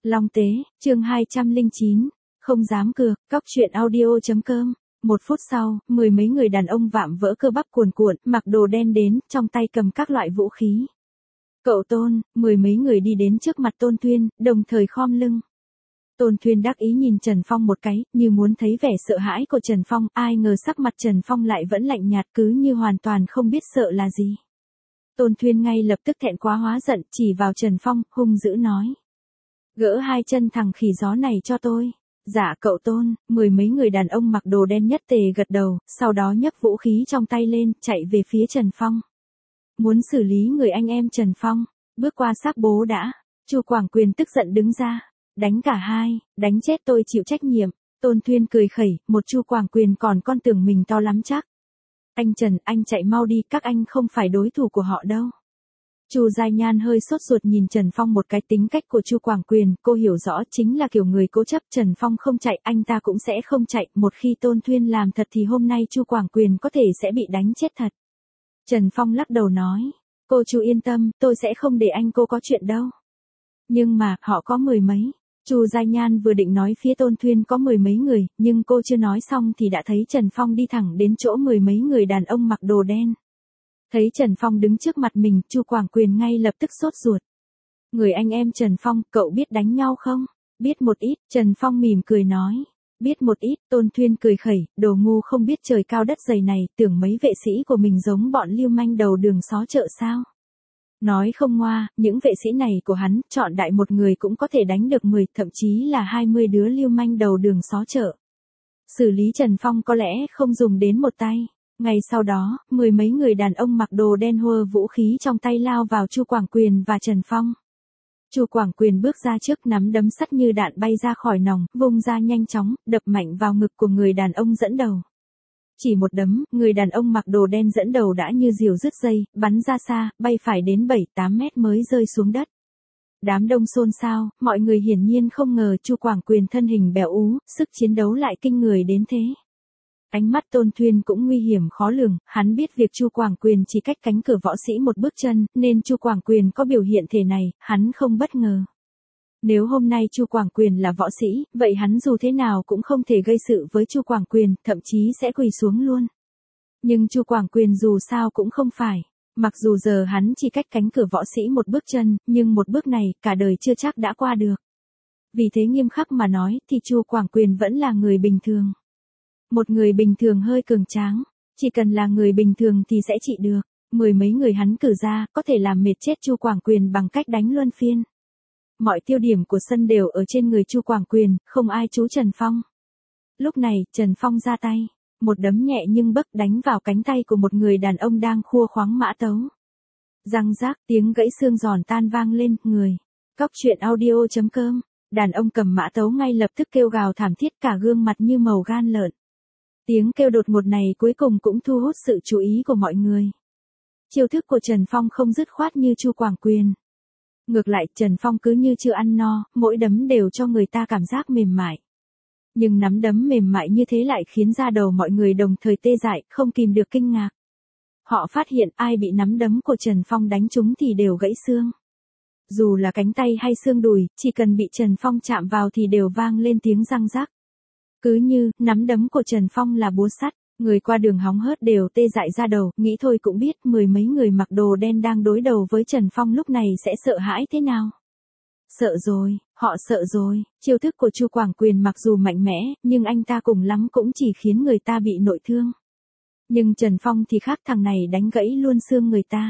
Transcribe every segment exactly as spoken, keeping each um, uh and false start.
Long Tế, chương hai trăm lẻ chín, không dám cược, cóc truyện audio chấm com. Một phút sau, mười mấy người đàn ông vạm vỡ cơ bắp cuồn cuộn, mặc đồ đen đến, trong tay cầm các loại vũ khí. Cậu Tôn, mười mấy người đi đến trước mặt Tôn Thuyên, đồng thời khom lưng. Tôn Thuyên đắc ý nhìn Trần Phong một cái, như muốn thấy vẻ sợ hãi của Trần Phong, ai ngờ sắc mặt Trần Phong lại vẫn lạnh nhạt cứ như hoàn toàn không biết sợ là gì. Tôn Thuyên ngay lập tức thẹn quá hóa giận, chỉ vào Trần Phong, hung dữ nói. Gỡ hai chân thằng khỉ gió này cho tôi. Dạ cậu Tôn, mười mấy người đàn ông mặc đồ đen nhất tề gật đầu, sau đó nhấc vũ khí trong tay lên, chạy về phía Trần Phong. Muốn xử lý người anh em Trần Phong, bước qua xác bố đã. Chu Quảng Quyền tức giận đứng ra. Đánh cả hai, đánh chết tôi chịu trách nhiệm. Tôn Thuyên cười khẩy, một Chu Quảng Quyền còn con tưởng mình to lắm chắc. Anh Trần, anh chạy mau đi, các anh không phải đối thủ của họ đâu. Chu Giai Nhan hơi sốt ruột nhìn Trần Phong một cái, tính cách của Chu Quảng Quyền, cô hiểu rõ chính là kiểu người cố chấp. Trần Phong không chạy, anh ta cũng sẽ không chạy, một khi Tôn Thuyên làm thật thì hôm nay Chu Quảng Quyền có thể sẽ bị đánh chết thật. Trần Phong lắc đầu nói, cô Chu yên tâm, tôi sẽ không để anh cô có chuyện đâu. Nhưng mà, họ có mười mấy. Chu Giai Nhan vừa định nói phía Tôn Thuyên có mười mấy người, nhưng cô chưa nói xong thì đã thấy Trần Phong đi thẳng đến chỗ mười mấy người đàn ông mặc đồ đen. Thấy Trần Phong đứng trước mặt mình, Chu Quảng Quyền ngay lập tức sốt ruột. Người anh em Trần Phong, cậu biết đánh nhau không? Biết một ít, Trần Phong mỉm cười nói. Biết một ít, Tôn Thuyên cười khẩy, đồ ngu không biết trời cao đất dày này, tưởng mấy vệ sĩ của mình giống bọn lưu manh đầu đường xó chợ sao? Nói không ngoa, những vệ sĩ này của hắn, chọn đại một người cũng có thể đánh được mười, thậm chí là hai mươi đứa lưu manh đầu đường xó chợ. Xử lý Trần Phong có lẽ không dùng đến một tay. Ngay sau đó, mười mấy người đàn ông mặc đồ đen hùa vũ khí trong tay lao vào Chu Quảng Quyền và Trần Phong. Chu Quảng Quyền bước ra trước, nắm đấm sắt như đạn bay ra khỏi nòng, vung ra nhanh chóng, đập mạnh vào ngực của người đàn ông dẫn đầu. Chỉ một đấm, người đàn ông mặc đồ đen dẫn đầu đã như diều dứt dây, bắn ra xa, bay phải đến bảy tám mét mới rơi xuống đất. Đám đông xôn xao, mọi người hiển nhiên không ngờ Chu Quảng Quyền thân hình béo ú, sức chiến đấu lại kinh người đến thế. Ánh mắt Tôn Thuyên cũng nguy hiểm khó lường, hắn biết việc Chu Quảng Quyền chỉ cách cánh cửa võ sĩ một bước chân, nên Chu Quảng Quyền có biểu hiện thể này, hắn không bất ngờ. Nếu hôm nay Chu Quảng Quyền là võ sĩ, vậy hắn dù thế nào cũng không thể gây sự với Chu Quảng Quyền, thậm chí sẽ quỳ xuống luôn. Nhưng Chu Quảng Quyền dù sao cũng không phải. Mặc dù giờ hắn chỉ cách cánh cửa võ sĩ một bước chân, nhưng một bước này, cả đời chưa chắc đã qua được. Vì thế nghiêm khắc mà nói, thì Chu Quảng Quyền vẫn là người bình thường. Một người bình thường hơi cường tráng, chỉ cần là người bình thường thì sẽ trị được. Mười mấy người hắn cử ra, có thể làm mệt chết Chu Quảng Quyền bằng cách đánh luân phiên. Mọi tiêu điểm của sân đều ở trên người Chu Quảng Quyền, không ai chú Trần Phong. Lúc này, Trần Phong ra tay, một đấm nhẹ nhưng bấc đánh vào cánh tay của một người đàn ông đang khua khoáng mã tấu. Răng rác, tiếng gãy xương giòn tan vang lên, người. Cóc truyện audio chấm com, đàn ông cầm mã tấu ngay lập tức kêu gào thảm thiết, cả gương mặt như màu gan lợn. Tiếng kêu đột ngột này cuối cùng cũng thu hút sự chú ý của mọi người. Chiêu thức của Trần Phong không dứt khoát như Chu Quảng Quyền. Ngược lại, Trần Phong cứ như chưa ăn no, mỗi đấm đều cho người ta cảm giác mềm mại. Nhưng nắm đấm mềm mại như thế lại khiến da đầu mọi người đồng thời tê dại, không kìm được kinh ngạc. Họ phát hiện ai bị nắm đấm của Trần Phong đánh trúng thì đều gãy xương. Dù là cánh tay hay xương đùi, chỉ cần bị Trần Phong chạm vào thì đều vang lên tiếng răng rắc. Cứ như, nắm đấm của Trần Phong là búa sắt, người qua đường hóng hớt đều tê dại ra đầu, nghĩ thôi cũng biết mười mấy người mặc đồ đen đang đối đầu với Trần Phong lúc này sẽ sợ hãi thế nào. Sợ rồi, họ sợ rồi, chiêu thức của Chu Quảng Quyền mặc dù mạnh mẽ, nhưng anh ta cùng lắm cũng chỉ khiến người ta bị nội thương. Nhưng Trần Phong thì khác, thằng này đánh gãy luôn xương người ta.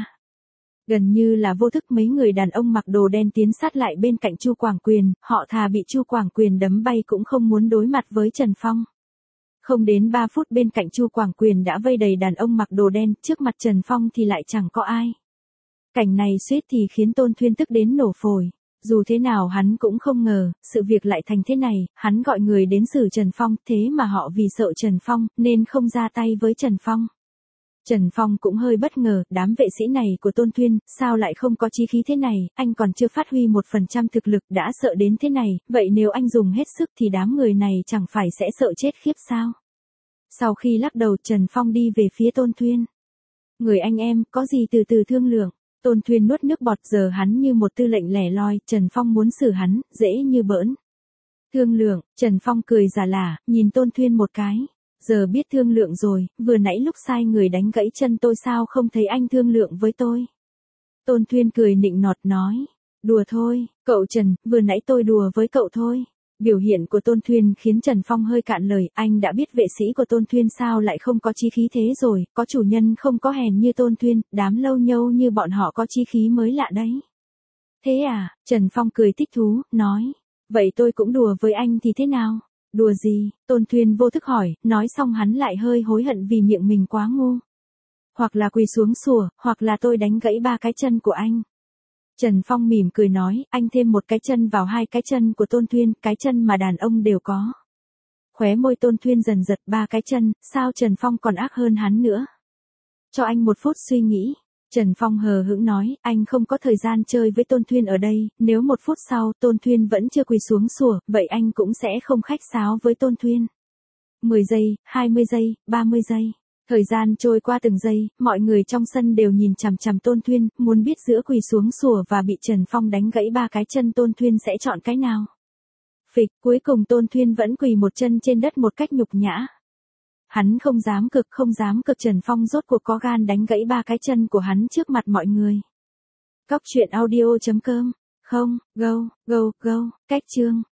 Gần như là vô thức mấy người đàn ông mặc đồ đen tiến sát lại bên cạnh Chu Quảng Quyền, họ thà bị Chu Quảng Quyền đấm bay cũng không muốn đối mặt với Trần Phong. Không đến ba phút bên cạnh Chu Quảng Quyền đã vây đầy đàn ông mặc đồ đen, trước mặt Trần Phong thì lại chẳng có ai. Cảnh này suýt thì khiến Tôn Thuyên tức đến nổ phổi. Dù thế nào hắn cũng không ngờ, sự việc lại thành thế này, hắn gọi người đến xử Trần Phong, thế mà họ vì sợ Trần Phong, nên không ra tay với Trần Phong. Trần Phong cũng hơi bất ngờ, đám vệ sĩ này của Tôn Thuyên, sao lại không có chí khí thế này, anh còn chưa phát huy một phần trăm thực lực đã sợ đến thế này, vậy nếu anh dùng hết sức thì đám người này chẳng phải sẽ sợ chết khiếp sao? Sau khi lắc đầu, Trần Phong đi về phía Tôn Thuyên. Người anh em, có gì từ từ thương lượng. Tôn Thuyên nuốt nước bọt, giờ hắn như một tư lệnh lẻ loi, Trần Phong muốn xử hắn, dễ như bỡn. Thương lượng, Trần Phong cười giả lả, nhìn Tôn Thuyên một cái. Giờ biết thương lượng rồi, vừa nãy lúc sai người đánh gãy chân tôi sao không thấy anh thương lượng với tôi. Tôn Thuyên cười nịnh nọt nói. Đùa thôi, cậu Trần, vừa nãy tôi đùa với cậu thôi. Biểu hiện của Tôn Thuyên khiến Trần Phong hơi cạn lời, anh đã biết vệ sĩ của Tôn Thuyên sao lại không có chí khí thế rồi, có chủ nhân không có hèn như Tôn Thuyên, đám lâu nhâu như bọn họ có chí khí mới lạ đấy. Thế à, Trần Phong cười thích thú, nói, vậy tôi cũng đùa với anh thì thế nào? Đùa gì? Tôn Thuyên vô thức hỏi, nói xong hắn lại hơi hối hận vì miệng mình quá ngu. Hoặc là quỳ xuống sủa, hoặc là tôi đánh gãy ba cái chân của anh. Trần Phong mỉm cười nói, anh thêm một cái chân vào hai cái chân của Tôn Thuyên, cái chân mà đàn ông đều có. Khóe môi Tôn Thuyên dần giật, ba cái chân, sao Trần Phong còn ác hơn hắn nữa? Cho anh một phút suy nghĩ. Trần Phong hờ hững nói, anh không có thời gian chơi với Tôn Thuyên ở đây, nếu một phút sau Tôn Thuyên vẫn chưa quỳ xuống sủa, vậy anh cũng sẽ không khách sáo với Tôn Thuyên. mười giây, hai mươi giây, ba mươi giây. Thời gian trôi qua từng giây, mọi người trong sân đều nhìn chằm chằm Tôn Thuyên, muốn biết giữa quỳ xuống sủa và bị Trần Phong đánh gãy ba cái chân Tôn Thuyên sẽ chọn cái nào. Phịch, cuối cùng Tôn Thuyên vẫn quỳ một chân trên đất một cách nhục nhã. Hắn không dám cực, không dám cực, Trần Phong rốt cuộc có gan đánh gãy ba cái chân của hắn trước mặt mọi người. Cóc truyện audio chấm com. Không, go, go, go, cách chương.